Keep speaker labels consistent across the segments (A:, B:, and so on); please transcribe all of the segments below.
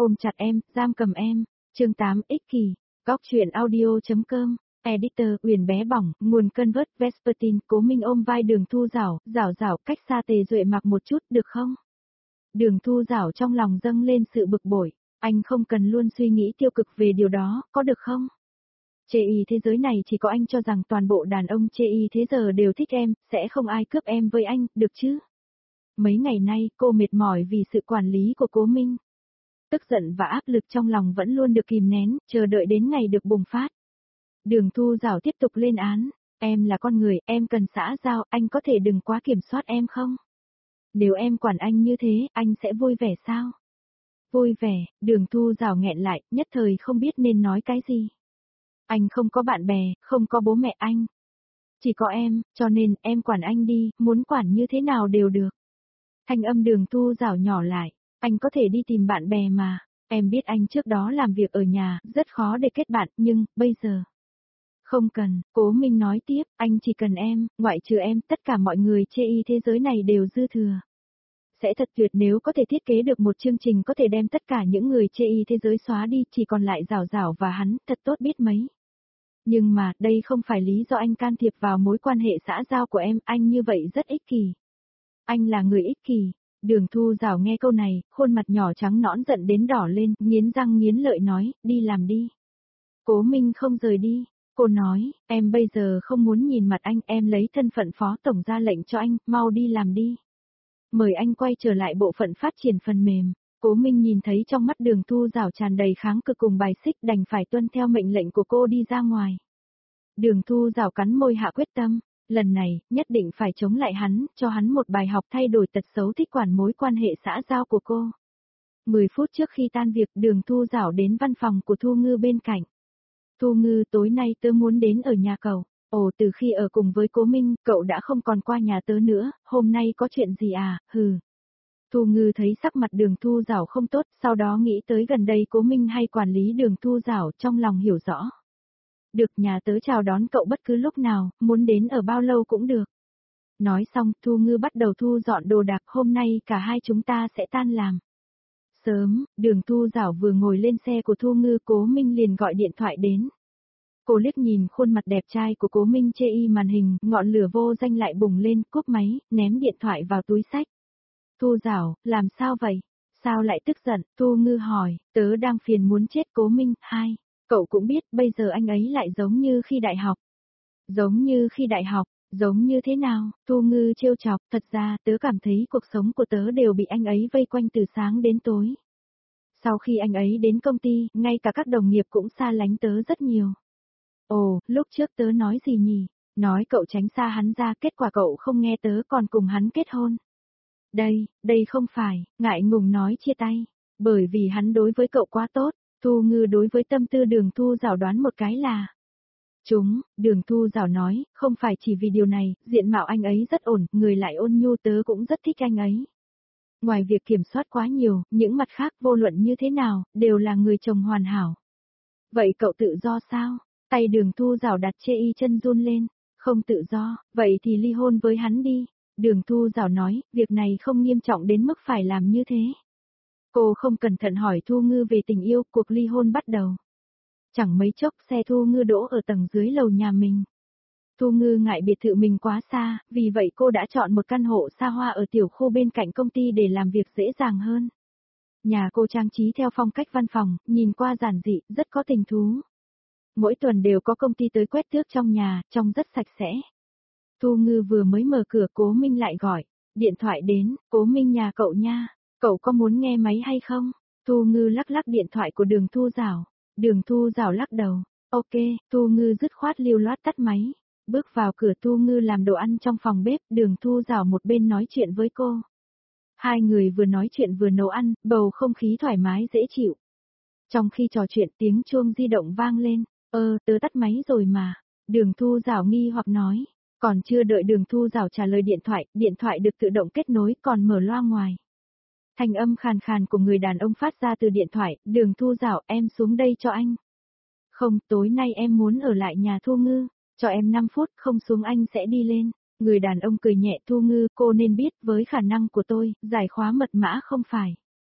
A: ôm chặt em, giam cầm em. Chương 8 ích kỷ. Góc truyện audio.com. Editor Uyển bé bỏng, nguồn Convert Vespertine. Cố Minh ôm vai Đường Thu Dảo, Dảo cách xa Tề Duệ mặc một chút được không? Đường Thu Dảo trong lòng dâng lên sự bực bội, anh không cần luôn suy nghĩ tiêu cực về điều đó, có được không? Chê y thế giới này chỉ có anh cho rằng toàn bộ đàn ông chê y thế giờ đều thích em, sẽ không ai cướp em với anh, được chứ? Mấy ngày nay cô mệt mỏi vì sự quản lý của Cố Minh. Tức giận và áp lực trong lòng vẫn luôn được kìm nén, chờ đợi đến ngày được bùng phát. Đường Thu Dảo tiếp tục lên án, em là con người, em cần xã giao, anh có thể đừng quá kiểm soát em không? Nếu em quản anh như thế, anh sẽ vui vẻ sao? Vui vẻ, Đường Thu Dảo nghẹn lại, nhất thời không biết nên nói cái gì. Anh không có bạn bè, không có bố mẹ anh. Chỉ có em, cho nên em quản anh đi, muốn quản như thế nào đều được. Thanh âm Đường Thu Dảo nhỏ lại, anh có thể đi tìm bạn bè mà, em biết anh trước đó làm việc ở nhà, rất khó để kết bạn, nhưng, bây giờ. Không cần, Cố Minh nói tiếp, anh chỉ cần em, ngoại trừ em, tất cả mọi người chê y thế giới này đều dư thừa. Sẽ thật tuyệt nếu có thể thiết kế được một chương trình có thể đem tất cả những người chê y thế giới xóa đi, chỉ còn lại Dảo và hắn, thật tốt biết mấy. Nhưng mà, đây không phải lý do anh can thiệp vào mối quan hệ xã giao của em, anh như vậy rất ích kỷ. Anh là người ích kỷ. Đường Thu Dảo nghe câu này, khuôn mặt nhỏ trắng nõn giận đến đỏ lên, nghiến răng nghiến lợi nói, đi làm đi. Cố Minh không rời đi. Cô nói, em bây giờ không muốn nhìn mặt anh, em lấy thân phận phó tổng ra lệnh cho anh, mau đi làm đi. Mời anh quay trở lại bộ phận phát triển phần mềm. Cố Minh nhìn thấy trong mắt Đường Thu Dảo tràn đầy kháng cự cùng bài xích, đành phải tuân theo mệnh lệnh của cô đi ra ngoài. Đường Thu Dảo cắn môi hạ quyết tâm, lần này, nhất định phải chống lại hắn, cho hắn một bài học thay đổi tật xấu thích quản mối quan hệ xã giao của cô. 10 phút trước khi tan việc, Đường Thu Dảo đến văn phòng của Thu Ngư bên cạnh. Thu Ngư, tối nay tớ muốn đến ở nhà cậu. Ồ, từ khi ở cùng với Cố Minh, cậu đã không còn qua nhà tớ nữa, hôm nay có chuyện gì à, hừ. Thu Ngư thấy sắc mặt Đường Thu Dảo không tốt, sau đó nghĩ tới gần đây Cố Minh hay quản lý Đường Thu Dảo, trong lòng hiểu rõ. Được, nhà tớ chào đón cậu bất cứ lúc nào, muốn đến ở bao lâu cũng được. Nói xong, Thu Ngư bắt đầu thu dọn đồ đạc, hôm nay cả hai chúng ta sẽ tan làm. Sớm, Đường Thu Dảo vừa ngồi lên xe của Thu Ngư, Cố Minh liền gọi điện thoại đến. Cô liếc nhìn khuôn mặt đẹp trai của Cố Minh chê y màn hình, ngọn lửa vô danh lại bùng lên, cúp máy, ném điện thoại vào túi xách. Thu Dảo, làm sao vậy? Sao lại tức giận? Thu Ngư hỏi, tớ đang phiền muốn chết Cố Minh. Hai, cậu cũng biết, bây giờ anh ấy lại giống như khi đại học. Giống như khi đại học, giống như thế nào? Thu Ngư trêu chọc, thật ra tớ cảm thấy cuộc sống của tớ đều bị anh ấy vây quanh từ sáng đến tối. Sau khi anh ấy đến công ty, ngay cả các đồng nghiệp cũng xa lánh tớ rất nhiều. Ồ, lúc trước tớ nói gì nhỉ? Nói cậu tránh xa hắn ra, kết quả cậu không nghe tớ còn cùng hắn kết hôn. Đây không phải, ngại ngùng nói chia tay. Bởi vì hắn đối với cậu quá tốt, Thu Ngư đối với tâm tư Đường Thu Dảo đoán một cái là. Đường Thu Dảo nói, không phải chỉ vì điều này, diện mạo anh ấy rất ổn, người lại ôn nhu, tớ cũng rất thích anh ấy. Ngoài việc kiểm soát quá nhiều, những mặt khác vô luận như thế nào, đều là người chồng hoàn hảo. Vậy cậu tự do sao? Tay Đường Thu Dảo đặt chê y chân run lên. Không tự do, vậy thì ly hôn với hắn đi. Đường Thu Dảo nói, việc này không nghiêm trọng đến mức phải làm như thế. Cô không cẩn thận hỏi Thu Ngư về tình yêu, cuộc ly hôn bắt đầu. Chẳng mấy chốc xe Thu Ngư đỗ ở tầng dưới lầu nhà mình. Thu Ngư ngại biệt thự mình quá xa, vì vậy cô đã chọn một căn hộ xa hoa ở tiểu khu bên cạnh công ty để làm việc dễ dàng hơn. Nhà cô trang trí theo phong cách văn phòng, nhìn qua giản dị, rất có tình thú. Mỗi tuần đều có công ty tới quét tước trong nhà, trông rất sạch sẽ. Thu Ngư vừa mới mở cửa, Cố Minh lại gọi. Điện thoại đến, Cố Minh nhà cậu nha, cậu có muốn nghe máy hay không? Thu Ngư lắc lắc điện thoại của Đường Thu Dảo. Đường Thu Dảo lắc đầu. Ok, Thu Ngư dứt khoát lưu loát tắt máy. Bước vào cửa, Thu Ngư làm đồ ăn trong phòng bếp, Đường Thu Dảo một bên nói chuyện với cô. Hai người vừa nói chuyện vừa nấu ăn, bầu không khí thoải mái dễ chịu. Trong khi trò chuyện, tiếng chuông di động vang lên. Tớ tắt máy rồi mà. Đường Thu Dảo nghi hoặc nói. Còn chưa đợi Đường Thu Dảo trả lời điện thoại được tự động kết nối, còn mở loa ngoài. Thanh âm khàn khàn của người đàn ông phát ra từ điện thoại. Đường Thu Dảo, em xuống đây cho anh. Không, tối nay em muốn ở lại nhà Thu Ngư. Cho em 5 phút, không xuống anh sẽ đi lên. Người đàn ông cười nhẹ. Thu Ngư, cô nên biết, với khả năng của tôi, giải khóa mật mã không phải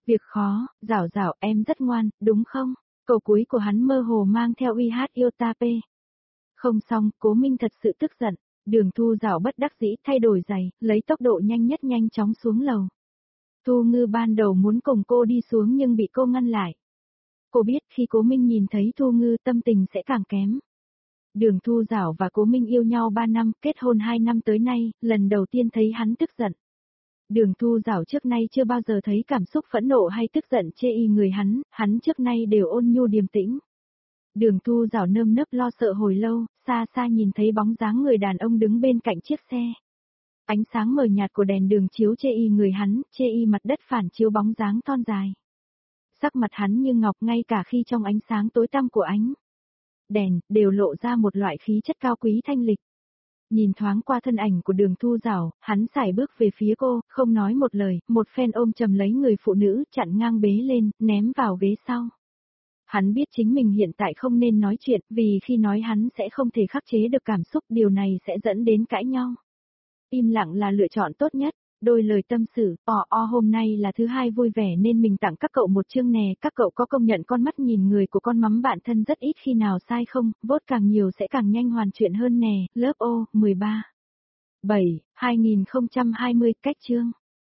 A: Việc khó, Giảo Giảo em rất ngoan, đúng không? Câu cuối của hắn mơ hồ mang theo uy hát yêu ta p. Không xong, Cố Minh thật sự tức giận. Đường Thu Giảo bất đắc dĩ thay đổi giày, lấy tốc độ nhanh nhất nhanh chóng xuống lầu. Thu Ngư ban đầu muốn cùng cô đi xuống nhưng bị cô ngăn lại. Cô biết khi Cố Minh nhìn thấy Thu Ngư tâm tình sẽ càng kém. Đường Thu Giảo và Cố Minh yêu nhau 3 năm, kết hôn 2 năm tới nay, lần đầu tiên thấy hắn tức giận. Đường Thu Giảo trước nay chưa bao giờ thấy cảm xúc phẫn nộ hay tức giận chê y người hắn trước nay đều ôn nhu điềm tĩnh. Đường Thu Giảo nơm nớp lo sợ hồi lâu, xa xa nhìn thấy bóng dáng người đàn ông đứng bên cạnh chiếc xe. Ánh sáng mờ nhạt của đèn đường chiếu chê y người hắn, chê y mặt đất phản chiếu bóng dáng thon dài. Sắc mặt hắn như ngọc ngay cả khi trong ánh sáng tối tăm của ánh đèn, đều lộ ra một loại khí chất cao quý thanh lịch. Nhìn thoáng qua thân ảnh của Đường Thu Giảo, hắn sải bước về phía cô, không nói một lời, một phen ôm chầm lấy người phụ nữ, chặn ngang bế lên, ném vào ghế sau. Hắn biết chính mình hiện tại không nên nói chuyện, vì khi nói hắn sẽ không thể khắc chế được cảm xúc, điều này sẽ dẫn đến cãi nhau. Im lặng là lựa chọn tốt nhất. Đôi lời tâm sự, hôm nay là thứ hai vui vẻ nên mình tặng các cậu một chương nè, các cậu có công nhận con mắt nhìn người của con mắm bạn thân rất ít khi nào sai không, vote càng nhiều sẽ càng nhanh hoàn chuyện hơn nè, lớp O, 13. 7, 2020, cách chương.